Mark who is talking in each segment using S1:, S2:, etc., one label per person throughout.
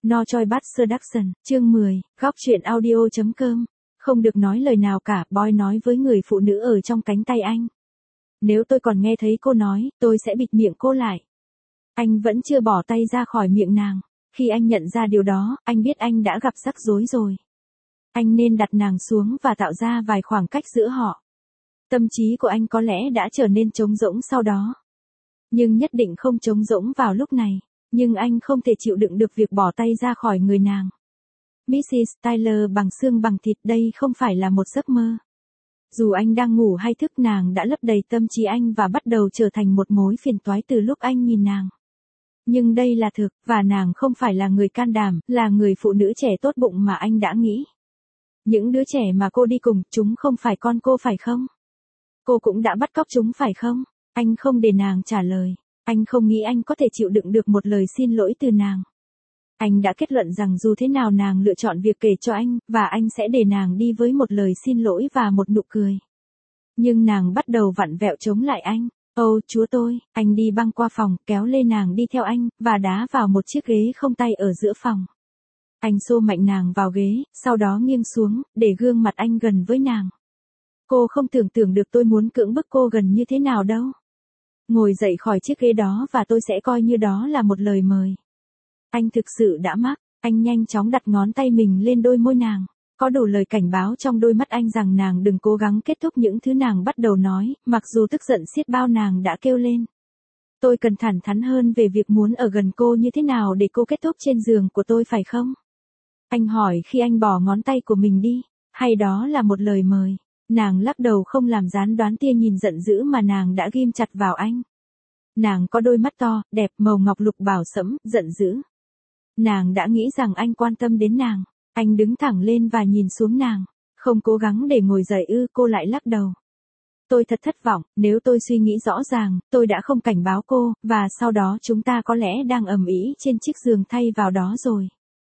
S1: No Choi Bad Seduction, chương 10, góc truyện audio.com. Không được nói lời nào cả, Boy nói với người phụ nữ ở trong cánh tay anh. Nếu tôi còn nghe thấy cô nói, tôi sẽ bịt miệng cô lại. Anh vẫn chưa bỏ tay ra khỏi miệng nàng. Khi anh nhận ra điều đó, anh biết anh đã gặp rắc rối rồi. Anh nên đặt nàng xuống và tạo ra vài khoảng cách giữa họ. Tâm trí của anh có lẽ đã trở nên trống rỗng sau đó. Nhưng nhất định không trống rỗng vào lúc này. Nhưng anh không thể chịu đựng được việc bỏ tay ra khỏi người nàng. Mrs. Tyler bằng xương bằng thịt, đây không phải là một giấc mơ. Dù anh đang ngủ hay thức, nàng đã lấp đầy tâm trí anh và bắt đầu trở thành một mối phiền toái từ lúc anh nhìn nàng. Nhưng đây là thực, và nàng không phải là người can đảm, là người phụ nữ trẻ tốt bụng mà anh đã nghĩ. Những đứa trẻ mà cô đi cùng, chúng không phải con cô phải không? Cô cũng đã bắt cóc chúng phải không? Anh không để nàng trả lời. Anh không nghĩ anh có thể chịu đựng được một lời xin lỗi từ nàng. Anh đã kết luận rằng dù thế nào nàng lựa chọn việc kể cho anh, và anh sẽ để nàng đi với một lời xin lỗi và một nụ cười. Nhưng nàng bắt đầu vặn vẹo chống lại anh. Ôi, Chúa tôi, anh đi băng qua phòng, kéo lê nàng đi theo anh, và đá vào một chiếc ghế không tay ở giữa phòng. Anh xô mạnh nàng vào ghế, sau đó nghiêng xuống, để gương mặt anh gần với nàng. Cô không tưởng tượng được tôi muốn cưỡng bức cô gần như thế nào đâu. Ngồi dậy khỏi chiếc ghế đó và tôi sẽ coi như đó là một lời mời. Anh thực sự đã mắc, anh nhanh chóng đặt ngón tay mình lên đôi môi nàng. Có đủ lời cảnh báo trong đôi mắt anh rằng nàng đừng cố gắng kết thúc những thứ nàng bắt đầu nói, mặc dù tức giận xiết bao nàng đã kêu lên. Tôi cần thẳng thắn hơn về việc muốn ở gần cô như thế nào để cô kết thúc trên giường của tôi phải không? Anh hỏi khi anh bỏ ngón tay của mình đi, hay đó là một lời mời? Nàng lắc đầu không làm gián đoán tia nhìn giận dữ mà nàng đã ghim chặt vào anh. Nàng có đôi mắt to, đẹp, màu ngọc lục bảo sẫm, giận dữ. Nàng đã nghĩ rằng anh quan tâm đến nàng. Anh đứng thẳng lên và nhìn xuống nàng. Không cố gắng để ngồi dậy ư? Cô lại lắc đầu. Tôi thật thất vọng, nếu tôi suy nghĩ rõ ràng, tôi đã không cảnh báo cô, và sau đó chúng ta có lẽ đang ầm ĩ trên chiếc giường thay vào đó rồi.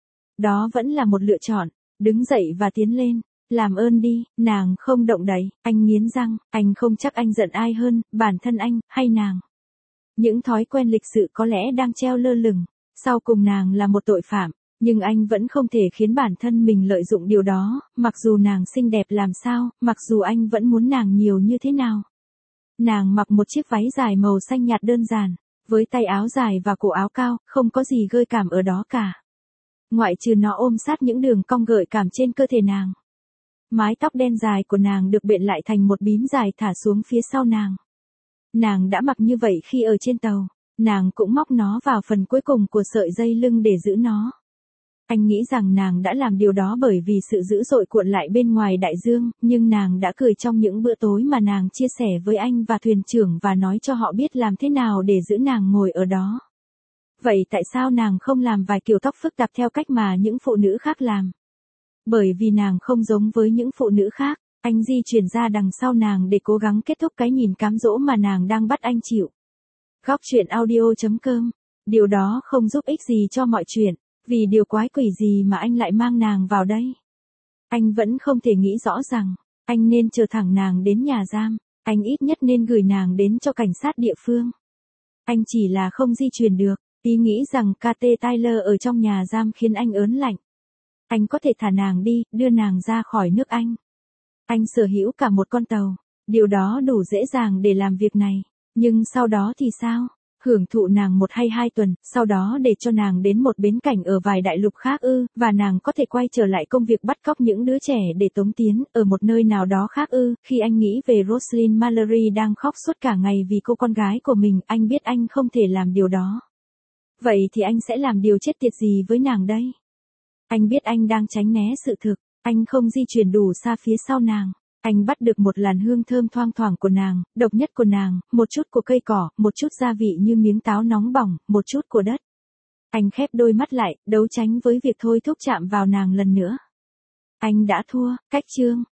S1: Đó vẫn là một lựa chọn. Đứng dậy và tiến lên. Làm ơn đi, nàng không động đậy, anh nghiến răng, anh không chắc anh giận ai hơn, bản thân anh, hay nàng. Những thói quen lịch sự có lẽ đang treo lơ lửng, sau cùng nàng là một tội phạm, nhưng anh vẫn không thể khiến bản thân mình lợi dụng điều đó, mặc dù nàng xinh đẹp làm sao, mặc dù anh vẫn muốn nàng nhiều như thế nào. Nàng mặc một chiếc váy dài màu xanh nhạt đơn giản, với tay áo dài và cổ áo cao, không có gì gợi cảm ở đó cả. Ngoại trừ nó ôm sát những đường cong gợi cảm trên cơ thể nàng. Mái tóc đen dài của nàng được bện lại thành một bím dài thả xuống phía sau nàng. Nàng đã mặc như vậy khi ở trên tàu, nàng cũng móc nó vào phần cuối cùng của sợi dây lưng để giữ nó. Anh nghĩ rằng nàng đã làm điều đó bởi vì sự dữ dội cuộn lại bên ngoài đại dương, nhưng nàng đã cười trong những bữa tối mà nàng chia sẻ với anh và thuyền trưởng và nói cho họ biết làm thế nào để giữ nàng ngồi ở đó. Vậy tại sao nàng không làm vài kiểu tóc phức tạp theo cách mà những phụ nữ khác làm? Bởi vì nàng không giống với những phụ nữ khác, anh di chuyển ra đằng sau nàng để cố gắng kết thúc cái nhìn cám dỗ mà nàng đang bắt anh chịu. Góc truyện audio.com. Điều đó không giúp ích gì cho mọi chuyện, vì điều quái quỷ gì mà anh lại mang nàng vào đây. Anh vẫn không thể nghĩ rõ rằng, anh nên chờ thẳng nàng đến nhà giam, anh ít nhất nên gửi nàng đến cho cảnh sát địa phương. Anh chỉ là không di chuyển được, ý nghĩ rằng Kate Tyler ở trong nhà giam khiến anh ớn lạnh. Anh có thể thả nàng đi, đưa nàng ra khỏi nước Anh. Anh sở hữu cả một con tàu. Điều đó đủ dễ dàng để làm việc này. Nhưng sau đó thì sao? Hưởng thụ nàng 1 hay 2 tuần, sau đó để cho nàng đến một bến cảnh ở vài đại lục khác ư, và nàng có thể quay trở lại công việc bắt cóc những đứa trẻ để tống tiến, ở một nơi nào đó khác ư. Khi anh nghĩ về Roslyn Mallory đang khóc suốt cả ngày vì cô con gái của mình, anh biết anh không thể làm điều đó. Vậy thì anh sẽ làm điều chết tiệt gì với nàng đây? Anh biết anh đang tránh né sự thực, anh không di chuyển đủ xa phía sau nàng. Anh bắt được một làn hương thơm thoang thoảng của nàng, độc nhất của nàng, một chút của cây cỏ, một chút gia vị như miếng táo nóng bỏng, một chút của đất. Anh khép đôi mắt lại, đấu tranh với việc thôi thúc chạm vào nàng lần nữa. Anh đã thua, cách chương.